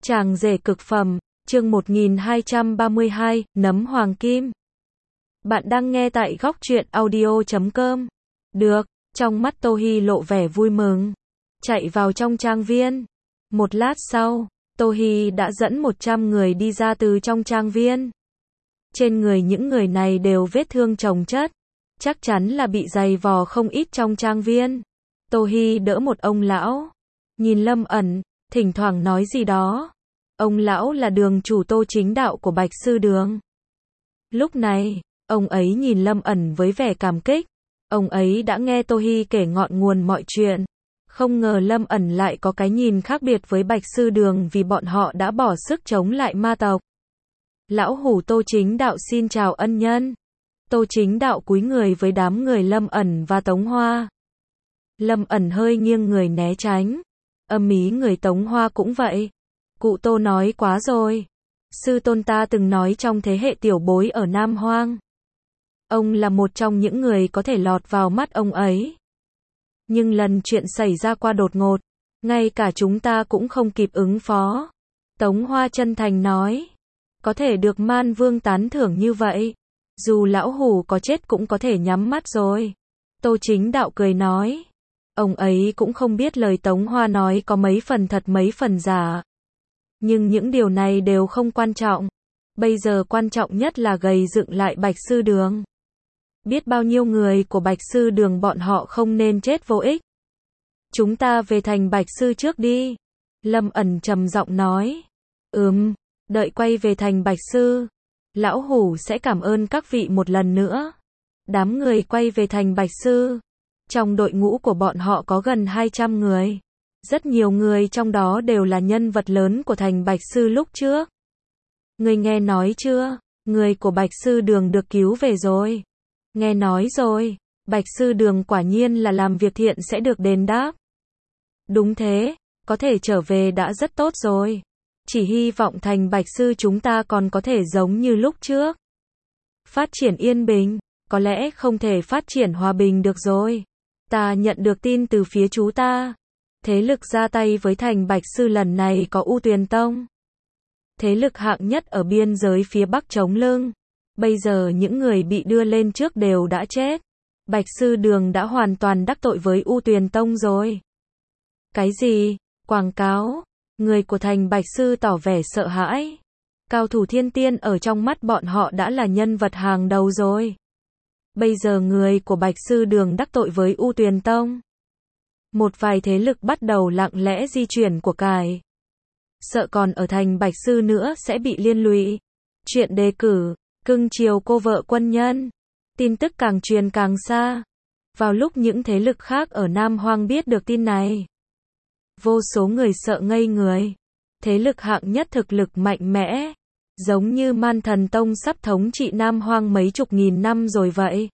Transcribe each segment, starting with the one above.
Chàng rể cực phẩm, chương 1232, nấm hoàng kim. Bạn đang nghe tại góc truyện audio.com. Được, trong mắt Tô Hi lộ vẻ vui mừng. Chạy vào trong trang viên. Một lát sau, Tô Hi đã dẫn 100 người đi ra từ trong trang viên. Trên người những người này đều vết thương chồng chất. Chắc chắn là bị giày vò không ít trong trang viên. Tô Hi đỡ một ông lão. Nhìn Lâm ẩn, thỉnh thoảng nói gì đó. Ông lão là đường chủ Tô Chính Đạo của Bạch Sư Đường. Lúc này, ông ấy nhìn Lâm ẩn với vẻ cảm kích. Ông ấy đã nghe Tô Hi kể ngọn nguồn mọi chuyện. Không ngờ Lâm ẩn lại có cái nhìn khác biệt với Bạch Sư Đường vì bọn họ đã bỏ sức chống lại ma tộc. Lão hủ Tô Chính Đạo xin chào ân nhân. Tô Chính Đạo cúi người với đám người Lâm ẩn và Tống Hoa. Lâm ẩn hơi nghiêng người né tránh. Âm ý người Tống Hoa cũng vậy. Cụ Tô nói quá rồi. Sư tôn ta từng nói trong thế hệ tiểu bối ở Nam Hoang. Ông là một trong những người có thể lọt vào mắt ông ấy. Nhưng lần chuyện xảy ra qua đột ngột. Ngay cả chúng ta cũng không kịp ứng phó. Tống Hoa chân thành nói. Có thể được Man Vương tán thưởng như vậy. Dù lão hủ có chết cũng có thể nhắm mắt rồi. Tô Chính Đạo cười nói. Ông ấy cũng không biết lời Tống Hoa nói có mấy phần thật mấy phần giả. Nhưng những điều này đều không quan trọng. Bây giờ quan trọng nhất là gầy dựng lại Bạch Sư Đường. Biết bao nhiêu người của Bạch Sư Đường bọn họ không nên chết vô ích. Chúng ta về thành Bạch Sư trước đi. Lâm ẩn trầm giọng nói. Đợi quay về thành Bạch Sư. Lão hủ sẽ cảm ơn các vị một lần nữa. Đám người quay về thành Bạch Sư. Trong đội ngũ của bọn họ có gần 200 người. Rất nhiều người trong đó đều là nhân vật lớn của thành Bạch Sư lúc trước. Người nghe nói chưa? Người của Bạch Sư Đường được cứu về rồi. Nghe nói rồi. Bạch Sư Đường quả nhiên là làm việc thiện sẽ được đền đáp. Đúng thế, có thể trở về đã rất tốt rồi. Chỉ hy vọng thành Bạch Sư chúng ta còn có thể giống như lúc trước. Phát triển yên bình, có lẽ không thể phát triển hòa bình được rồi. Ta nhận được tin từ phía chú ta. Thế lực ra tay với thành Bạch Sư lần này có U Tuyền Tông. Thế lực hạng nhất ở biên giới phía Bắc chống lưng. Bây giờ những người bị đưa lên trước đều đã chết. Bạch Sư Đường đã hoàn toàn đắc tội với U Tuyền Tông rồi. Cái gì? Quảng cáo? Người của thành Bạch Sư tỏ vẻ sợ hãi. Cao thủ thiên tiên ở trong mắt bọn họ đã là nhân vật hàng đầu rồi. Bây giờ người của Bạch Sư Đường đắc tội với U Tuyền Tông. Một vài thế lực bắt đầu lặng lẽ di chuyển của cải. Sợ còn ở thành Bạch Sư nữa sẽ bị liên lụy. Chuyện đề cử, cưng chiều cô vợ quân nhân. Tin tức càng truyền càng xa. Vào lúc những thế lực khác ở Nam Hoang biết được tin này. Vô số người sợ ngây người. Thế lực hạng nhất thực lực mạnh mẽ. Giống như Man Thần Tông sắp thống trị Nam Hoang mấy chục nghìn năm rồi vậy.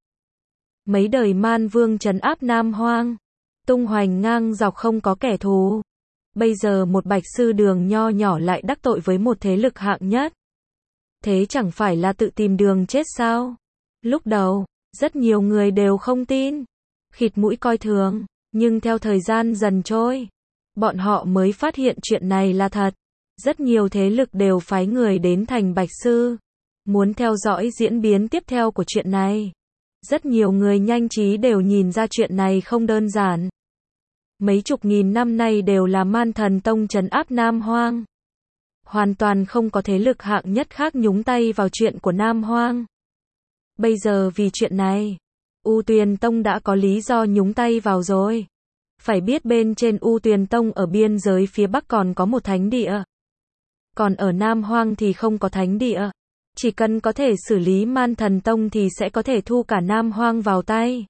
Mấy đời Man Vương trấn áp Nam Hoang. Tung hoành ngang dọc không có kẻ thù. Bây giờ một Bạch Sư Đường nho nhỏ lại đắc tội với một thế lực hạng nhất. Thế chẳng phải là tự tìm đường chết sao? Lúc đầu, rất nhiều người đều không tin. Khịt mũi coi thường. Nhưng theo thời gian dần trôi, bọn họ mới phát hiện chuyện này là thật. Rất nhiều thế lực đều phái người đến thành Bạch Sư. Muốn theo dõi diễn biến tiếp theo của chuyện này. Rất nhiều người nhanh trí đều nhìn ra chuyện này không đơn giản. Mấy chục nghìn năm nay đều là Man Thần Tông trấn áp Nam Hoang. Hoàn toàn không có thế lực hạng nhất khác nhúng tay vào chuyện của Nam Hoang. Bây giờ vì chuyện này, U Tuyền Tông đã có lý do nhúng tay vào rồi. Phải biết bên trên U Tuyền Tông ở biên giới phía Bắc còn có một thánh địa. Còn ở Nam Hoang thì không có thánh địa. Chỉ cần có thể xử lý Man Thần Tông thì sẽ có thể thu cả Nam Hoang vào tay.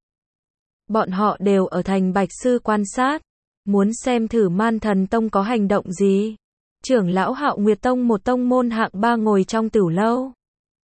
Bọn họ đều ở thành Bạch Sư quan sát. Muốn xem thử Man Thần Tông có hành động gì. Trưởng lão Hạo Nguyệt Tông một tông môn hạng 3 ngồi trong tửu lâu.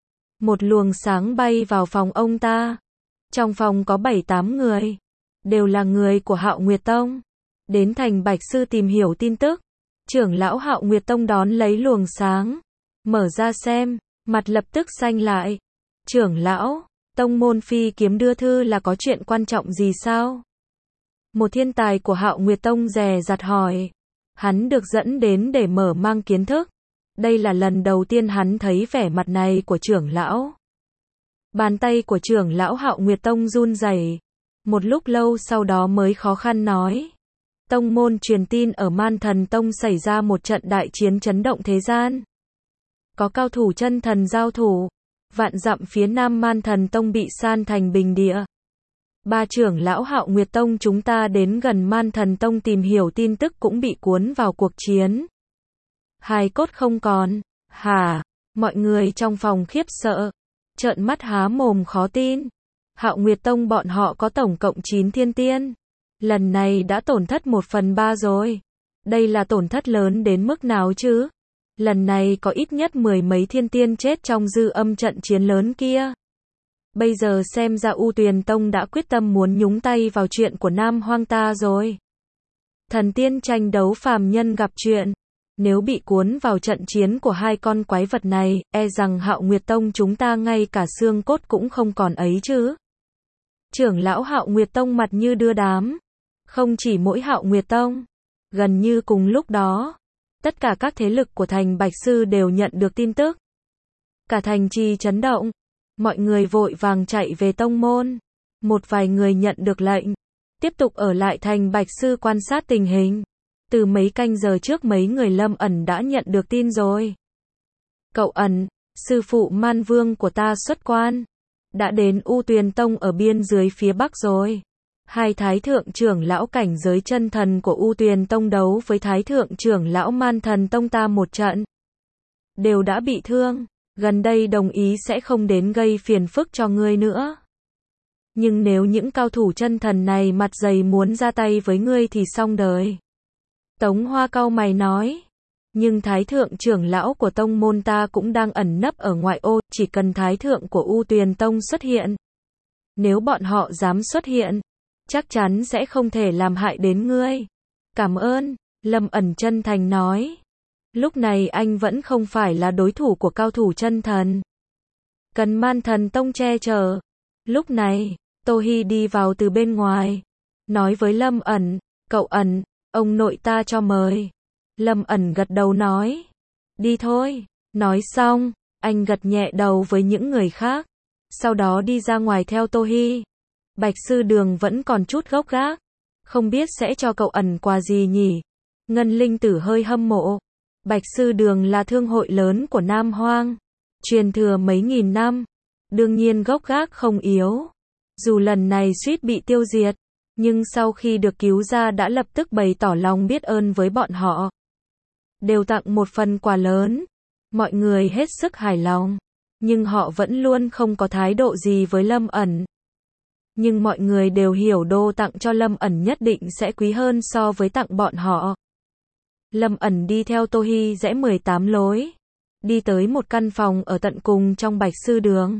Một luồng sáng bay vào phòng ông ta. Trong phòng có 7-8 người. Đều là người của Hạo Nguyệt Tông. Đến thành Bạch Sư tìm hiểu tin tức. Trưởng lão Hạo Nguyệt Tông đón lấy luồng sáng. Mở ra xem. Mặt lập tức xanh lại. Trưởng lão, tông môn phi kiếm đưa thư là có chuyện quan trọng gì sao? Một thiên tài của Hạo Nguyệt Tông dè dặt hỏi. Hắn được dẫn đến để mở mang kiến thức. Đây là lần đầu tiên hắn thấy vẻ mặt này của trưởng lão. Bàn tay của trưởng lão Hạo Nguyệt Tông run rẩy. Một lúc lâu sau đó mới khó khăn nói. Tông môn truyền tin ở Man Thần Tông xảy ra một trận đại chiến chấn động thế gian. Có cao thủ chân thần giao thủ. Vạn dặm phía nam Man Thần Tông bị san thành bình địa. Ba trưởng lão Hạo Nguyệt Tông chúng ta đến gần Man Thần Tông tìm hiểu tin tức cũng bị cuốn vào cuộc chiến. Hài cốt không còn. Hả? Mọi người trong phòng khiếp sợ. Trợn mắt há mồm khó tin. Hạo Nguyệt Tông bọn họ có tổng cộng 9 thiên tiên. Lần này đã tổn thất 1/3 rồi. Đây là tổn thất lớn đến mức nào chứ? Lần này có ít nhất 10 mấy thiên tiên chết trong dư âm trận chiến lớn kia. Bây giờ xem ra U Tuyền Tông đã quyết tâm muốn nhúng tay vào chuyện của Nam Hoang ta rồi. Thần tiên tranh đấu phàm nhân gặp chuyện. Nếu bị cuốn vào trận chiến của hai con quái vật này, e rằng Hạo Nguyệt Tông chúng ta ngay cả xương cốt cũng không còn ấy chứ. Trưởng lão Hạo Nguyệt Tông mặt như đưa đám. Không chỉ mỗi Hạo Nguyệt Tông. Gần như cùng lúc đó, tất cả các thế lực của thành Bạch Sư đều nhận được tin tức. Cả thành trì chấn động. Mọi người vội vàng chạy về tông môn. Một vài người nhận được lệnh. Tiếp tục ở lại thành Bạch Sư quan sát tình hình. Từ mấy canh giờ trước mấy người Lâm ẩn đã nhận được tin rồi. Cậu ẩn, sư phụ Man Vương của ta xuất quan. Đã đến U Tuyền Tông ở biên dưới phía bắc rồi. Hai thái thượng trưởng lão cảnh giới chân thần của U Tuyền Tông đấu với thái thượng trưởng lão Man Thần Tông ta một trận. Đều đã bị thương. Gần đây đồng ý sẽ không đến gây phiền phức cho ngươi nữa. Nhưng nếu những cao thủ chân thần này mặt dày muốn ra tay với ngươi thì xong đời. Tống Hoa cau mày nói. Nhưng thái thượng trưởng lão của tông môn ta cũng đang ẩn nấp ở ngoại ô, chỉ cần thái thượng của U Tuyền Tông xuất hiện. Nếu bọn họ dám xuất hiện, chắc chắn sẽ không thể làm hại đến ngươi. Cảm ơn, Lâm ẩn chân thành nói. Lúc này anh vẫn không phải là đối thủ của cao thủ chân thần. Cần Man Thần Tông che chở. Lúc này, Tô Hi đi vào từ bên ngoài. Nói với Lâm ẩn, cậu ẩn, ông nội ta cho mời. Lâm ẩn gật đầu nói. Đi thôi. Nói xong, anh gật nhẹ đầu với những người khác. Sau đó đi ra ngoài theo Tô Hi. Bạch Sư Đường vẫn còn chút gốc gác. Không biết sẽ cho cậu ẩn quà gì nhỉ? Ngân Linh Tử hơi hâm mộ. Bạch Sư Đường là thương hội lớn của Nam Hoang. Truyền thừa mấy nghìn năm. Đương nhiên gốc gác không yếu. Dù lần này suýt bị tiêu diệt. Nhưng sau khi được cứu ra đã lập tức bày tỏ lòng biết ơn với bọn họ. Đều tặng một phần quà lớn. Mọi người hết sức hài lòng. Nhưng họ vẫn luôn không có thái độ gì với Lâm ẩn. Nhưng mọi người đều hiểu đồ tặng cho Lâm ẩn nhất định sẽ quý hơn so với tặng bọn họ. Lâm ẩn đi theo Tô Hi rẽ 18 lối. Đi tới một căn phòng ở tận cùng trong Bạch Sư Đường.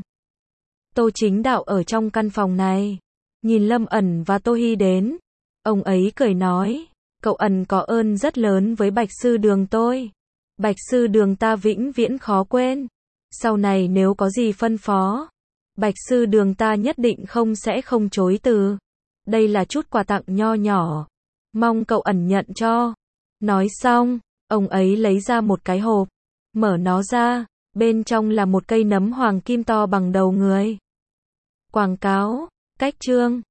Tô Chính Đạo ở trong căn phòng này. Nhìn Lâm ẩn và Tô Hi đến. Ông ấy cười nói. Cậu ẩn có ơn rất lớn với Bạch Sư Đường tôi. Bạch Sư Đường ta vĩnh viễn khó quên. Sau này nếu có gì phân phó, Bạch Sư Đường ta nhất định sẽ không chối từ. Đây là chút quà tặng nho nhỏ. Mong cậu ẩn nhận cho. Nói xong, ông ấy lấy ra một cái hộp. Mở nó ra, bên trong là một cây nấm hoàng kim to bằng đầu người. Quảng cáo, cách chương.